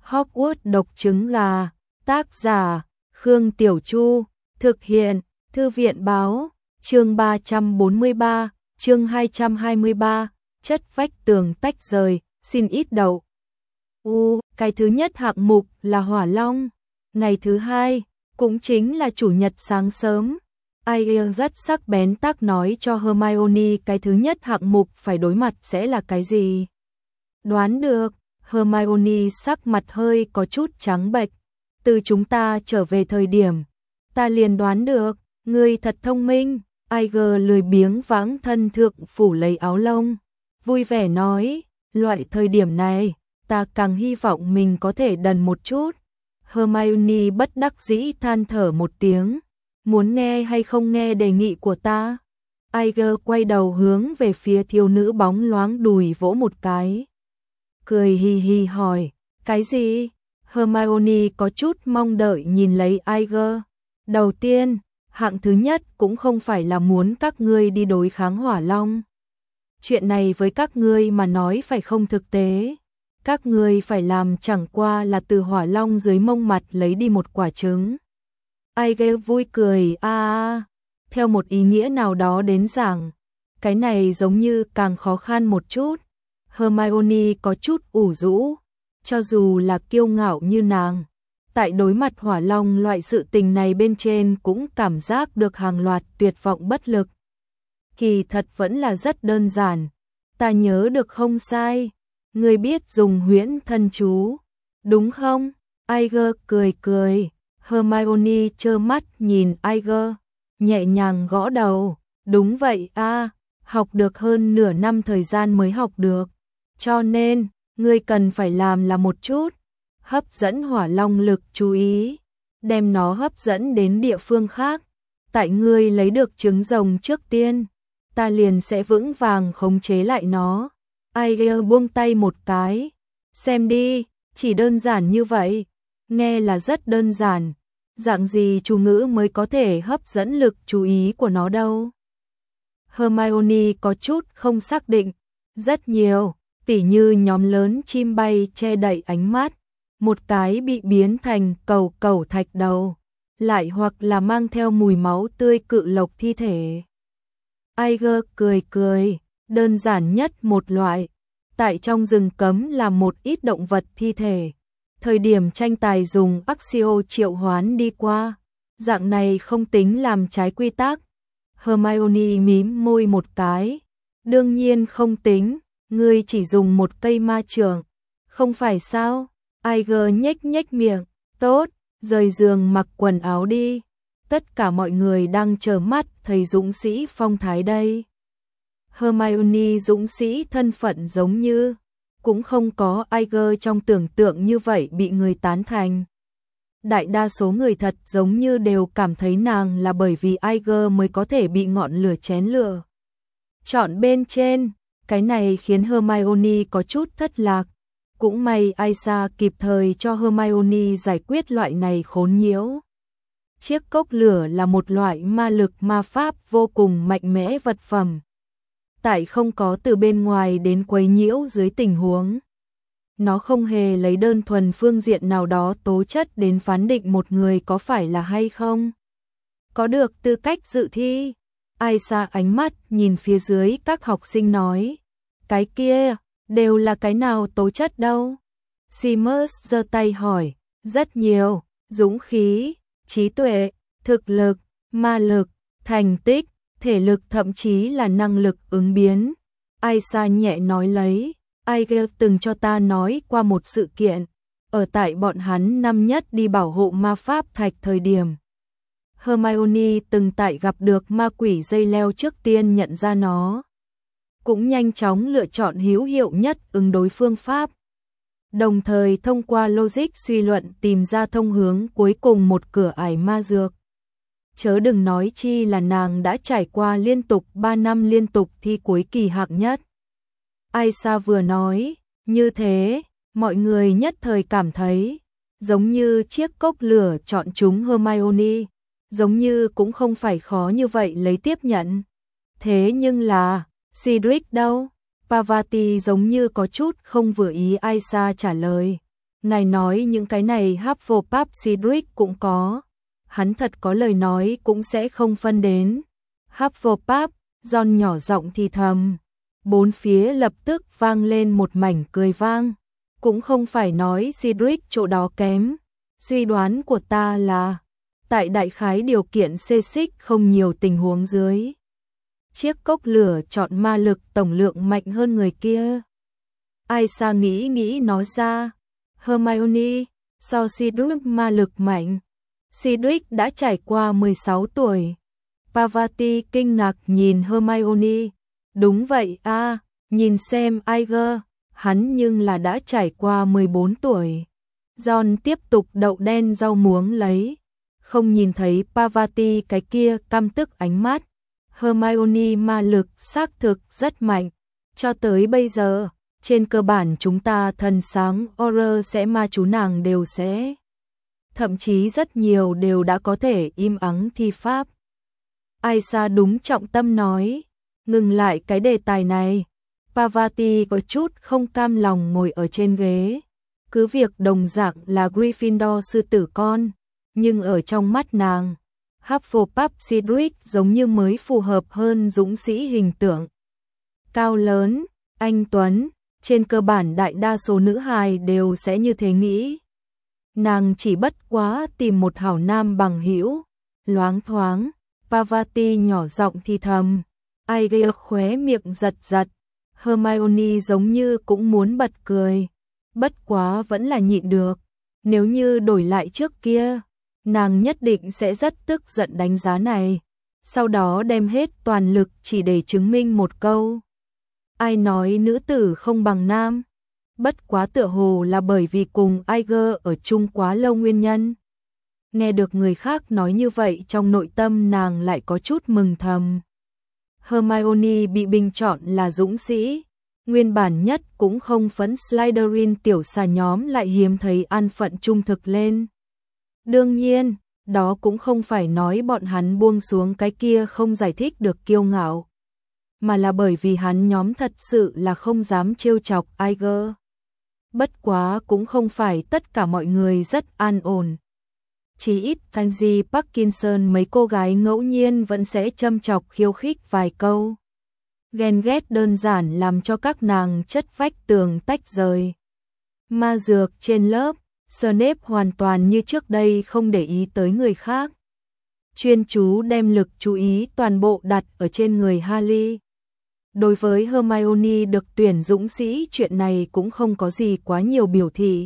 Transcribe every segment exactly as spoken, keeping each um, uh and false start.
Hogwarts độc trứng gà, tác giả, Khương Tiểu Chu, thực hiện, Thư viện báo, chương ba trăm bốn mươi ba, chương hai trăm hai mươi ba, chất vách tường tách rời, xin ít đậu. U, cái thứ nhất hạng mục là Hỏa Long, ngày thứ hai, cũng chính là chủ nhật sáng sớm. Ai rất sắc bén tác nói cho Hermione cái thứ nhất hạng mục phải đối mặt sẽ là cái gì. Đoán được, Hermione sắc mặt hơi có chút trắng bệch. Từ chúng ta trở về thời điểm, ta liền đoán được, ngươi thật thông minh. Aiger lười biếng vãng thân thượng phủ lấy áo lông, vui vẻ nói, loại thời điểm này, ta càng hy vọng mình có thể đần một chút. Hermione bất đắc dĩ than thở một tiếng, muốn nghe hay không nghe đề nghị của ta? Aiger quay đầu hướng về phía thiếu nữ bóng loáng đùi vỗ một cái. Cười hì hì hỏi, cái gì? Hermione có chút mong đợi nhìn lấy Aiger. Đầu tiên, hạng thứ nhất cũng không phải là muốn các ngươi đi đối kháng Hỏa Long. Chuyện này với các ngươi mà nói phải không thực tế. Các ngươi phải làm chẳng qua là từ Hỏa Long dưới mông mặt lấy đi một quả trứng. Aiger vui cười, a à, theo một ý nghĩa nào đó đến rằng, cái này giống như càng khó khăn một chút. Hermione có chút ủ rũ, cho dù là kiêu ngạo như nàng, tại đối mặt Hỏa Long loại sự tình này bên trên cũng cảm giác được hàng loạt tuyệt vọng bất lực. Kỳ thật vẫn là rất đơn giản, ta nhớ được không sai, ngươi biết dùng huyễn thân chú, đúng không? Aiger cười cười, Hermione trơ mắt nhìn Aiger, nhẹ nhàng gõ đầu, đúng vậy a, học được hơn nửa năm thời gian mới học được, cho nên, ngươi cần phải làm là một chút, hấp dẫn Hỏa Long lực chú ý, đem nó hấp dẫn đến địa phương khác, tại ngươi lấy được trứng rồng trước tiên, ta liền sẽ vững vàng khống chế lại nó. Aiger buông tay một cái, xem đi, chỉ đơn giản như vậy, nghe là rất đơn giản, dạng gì chú ngữ mới có thể hấp dẫn lực chú ý của nó đâu. Hermione có chút không xác định, rất nhiều, tỉ như nhóm lớn chim bay che đậy ánh mắt, một cái bị biến thành cầu cầu thạch đầu, lại hoặc là mang theo mùi máu tươi cự lộc thi thể. Aiger cười cười, đơn giản nhất một loại, tại trong rừng cấm là một ít động vật thi thể, thời điểm tranh tài dùng Accio triệu hoán đi qua, dạng này không tính làm trái quy tắc. Hermione mím môi một cái, đương nhiên không tính, ngươi chỉ dùng một cây ma chưởng, không phải sao? Aiger nhếch nhếch miệng, tốt, rời giường mặc quần áo đi, tất cả mọi người đang chờ mắt thấy dũng sĩ phong thái đây. Hermione dũng sĩ thân phận giống như, cũng không có Aiger trong tưởng tượng như vậy bị người tán thành. Đại đa số người thật giống như đều cảm thấy nàng là bởi vì Aiger mới có thể bị ngọn lửa chén lửa. Chọn bên trên, cái này khiến Hermione có chút thất lạc. Cũng may Aisa kịp thời cho Hermione giải quyết loại này khốn nhiễu. Chiếc cốc lửa là một loại ma lực ma pháp vô cùng mạnh mẽ vật phẩm. Tại không có từ bên ngoài đến quấy nhiễu dưới tình huống. Nó không hề lấy đơn thuần phương diện nào đó tố chất đến phán định một người có phải là hay không. Có được tư cách dự thi. Aisa ánh mắt nhìn phía dưới các học sinh nói. Cái kia, đều là cái nào tố chất đâu? Seamus giơ tay hỏi. Rất nhiều, dũng khí, trí tuệ, thực lực, ma lực, thành tích, thể lực thậm chí là năng lực ứng biến. Aisa nhẹ nói lấy. Aiger từng cho ta nói qua một sự kiện, ở tại bọn hắn năm nhất đi bảo hộ ma pháp thạch thời điểm. Hermione từng tại gặp được ma quỷ dây leo trước tiên nhận ra nó. Cũng nhanh chóng lựa chọn hữu hiệu nhất ứng đối phương pháp. Đồng thời thông qua logic suy luận tìm ra thông hướng cuối cùng một cửa ải ma dược. Chớ đừng nói chi là nàng đã trải qua liên tục ba năm liên tục thi cuối kỳ hạng nhất. Aisa vừa nói, như thế, mọi người nhất thời cảm thấy, giống như chiếc cốc lửa chọn chúng Hermione, giống như cũng không phải khó như vậy lấy tiếp nhận. Thế nhưng là, Cedric đâu? Parvati giống như có chút không vừa ý Aisa trả lời. Ngài nói những cái này Hufflepuff Cedric cũng có. Hắn thật có lời nói cũng sẽ không phân đến. Hufflepuff, Ron nhỏ giọng thì thầm. Bốn phía lập tức vang lên một mảnh cười vang. Cũng không phải nói Cedric chỗ đó kém. Suy đoán của ta là, tại đại khái điều kiện xê xích không nhiều tình huống dưới. Chiếc cốc lửa chọn ma lực tổng lượng mạnh hơn người kia. Aisha nghĩ nghĩ nói ra. Hermione, so Cedric ma lực mạnh. Cedric đã trải qua mười sáu tuổi. Parvati kinh ngạc nhìn Hermione. Đúng vậy a, à, nhìn xem Iger, hắn nhưng là đã trải qua mười bốn tuổi. Ron tiếp tục đậu đen rau muống lấy. Không nhìn thấy Parvati cái kia căm tức ánh mắt. Hermione ma lực xác thực rất mạnh. Cho tới bây giờ, trên cơ bản chúng ta thần sáng Auror sẽ ma chú nàng đều sẽ. Thậm chí rất nhiều đều đã có thể im ắng thi pháp. Aisha đúng trọng tâm nói. Ngừng lại cái đề tài này. Parvati có chút không cam lòng ngồi ở trên ghế. Cứ việc đồng dạng là Gryffindor sư tử con, nhưng ở trong mắt nàng, Hufflepuff Cedric giống như mới phù hợp hơn dũng sĩ hình tượng. Cao lớn, anh tuấn, trên cơ bản đại đa số nữ hài đều sẽ như thế nghĩ. Nàng chỉ bất quá tìm một hảo nam bằng hữu. Loáng thoáng, Parvati nhỏ giọng thì thầm. Iger khóe miệng giật giật. Hermione giống như cũng muốn bật cười. Bất quá vẫn là nhịn được. Nếu như đổi lại trước kia, nàng nhất định sẽ rất tức giận đánh giá này. Sau đó đem hết toàn lực chỉ để chứng minh một câu. Ai nói nữ tử không bằng nam? Bất quá tựa hồ là bởi vì cùng Iger ở chung quá lâu nguyên nhân. Nghe được người khác nói như vậy trong nội tâm nàng lại có chút mừng thầm. Hermione bị bình chọn là dũng sĩ. Nguyên bản nhất cũng không phấn Slytherin tiểu xà nhóm lại hiếm thấy an phận trung thực lên. Đương nhiên, đó cũng không phải nói bọn hắn buông xuống cái kia không giải thích được kiêu ngạo. Mà là bởi vì hắn nhóm thật sự là không dám trêu chọc Iger. Bất quá cũng không phải tất cả mọi người rất an ổn. Chỉ ít Tansy Parkinson mấy cô gái ngẫu nhiên vẫn sẽ châm chọc khiêu khích vài câu. Ghen ghét đơn giản làm cho các nàng chất vách tường tách rời. Ma dược trên lớp, Snape hoàn toàn như trước đây không để ý tới người khác. Chuyên chú đem lực chú ý toàn bộ đặt ở trên người Harry. Đối với Hermione được tuyển dũng sĩ chuyện này cũng không có gì quá nhiều biểu thị.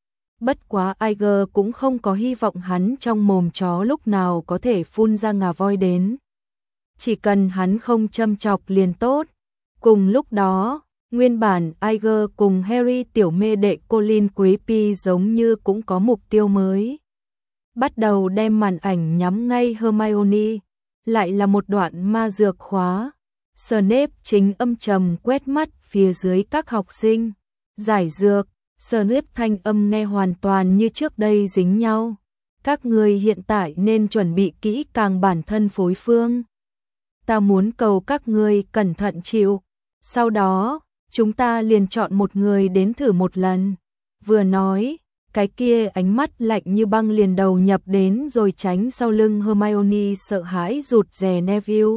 Bất quá Iger cũng không có hy vọng hắn trong mồm chó lúc nào có thể phun ra ngà voi đến. Chỉ cần hắn không châm chọc liền tốt. Cùng lúc đó, nguyên bản Iger cùng Harry tiểu mê đệ Colin Creepy giống như cũng có mục tiêu mới. Bắt đầu đem màn ảnh nhắm ngay Hermione. Lại là một đoạn ma dược khóa. Snape chính âm trầm quét mắt phía dưới các học sinh. Giải dược. Snape thanh âm nghe hoàn toàn như trước đây dính nhau. Các người hiện tại nên chuẩn bị kỹ càng bản thân phối phương. Ta muốn cầu các ngươi cẩn thận chịu. Sau đó, chúng ta liền chọn một người đến thử một lần. Vừa nói, cái kia ánh mắt lạnh như băng liền đầu nhập đến rồi tránh sau lưng Hermione sợ hãi rụt rè Neville.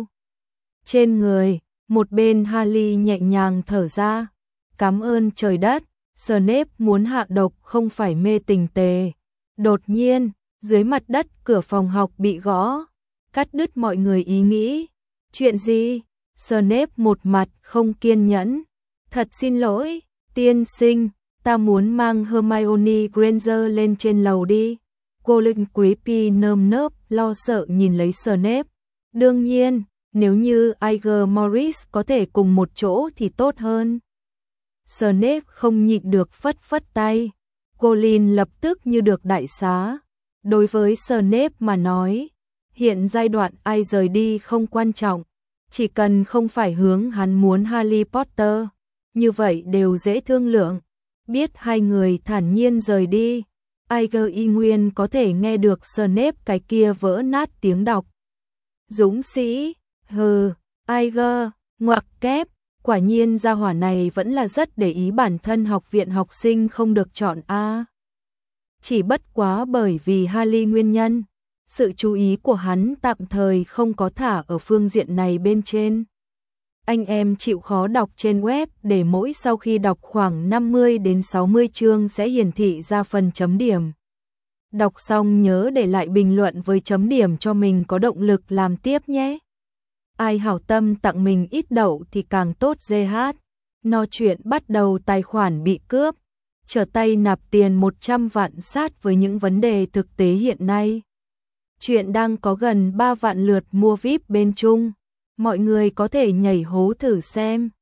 Trên người, một bên Harry nhẹ nhàng thở ra. Cảm ơn trời đất. Snape muốn hạ độc không phải mê tình tề. Đột nhiên, dưới mặt đất cửa phòng học bị gõ, cắt đứt mọi người ý nghĩ. Chuyện gì? Snape một mặt không kiên nhẫn. Thật xin lỗi, tiên sinh, ta muốn mang Hermione Granger lên trên lầu đi. Colin Creepy nơm nớp lo sợ nhìn lấy Snape. Đương nhiên, nếu như Iger Morris có thể cùng một chỗ thì tốt hơn. Snape không nhịn được phất phất tay. Colin lập tức như được đại xá. Đối với Snape mà nói, hiện giai đoạn ai rời đi không quan trọng. Chỉ cần không phải hướng hắn muốn Harry Potter, như vậy đều dễ thương lượng. Biết hai người thản nhiên rời đi, Iger y nguyên có thể nghe được Snape cái kia vỡ nát tiếng đọc. Dũng sĩ, hừ, Iger, ngoặc kép. Quả nhiên gia hỏa này vẫn là rất để ý bản thân học viện học sinh không được chọn A. Chỉ bất quá bởi vì Harley nguyên nhân, sự chú ý của hắn tạm thời không có thả ở phương diện này bên trên. Anh em chịu khó đọc trên web để mỗi sau khi đọc khoảng năm mươi đến sáu mươi chương sẽ hiển thị ra phần chấm điểm. Đọc xong nhớ để lại bình luận với chấm điểm cho mình có động lực làm tiếp nhé. Ai hảo tâm tặng mình ít đậu thì càng tốt giê hát. No chuyện bắt đầu tài khoản bị cướp, trở tay nạp tiền một trăm vạn sát với những vấn đề thực tế hiện nay. Chuyện đang có gần ba vạn lượt mua víp bên Trung. Mọi người có thể nhảy hố thử xem.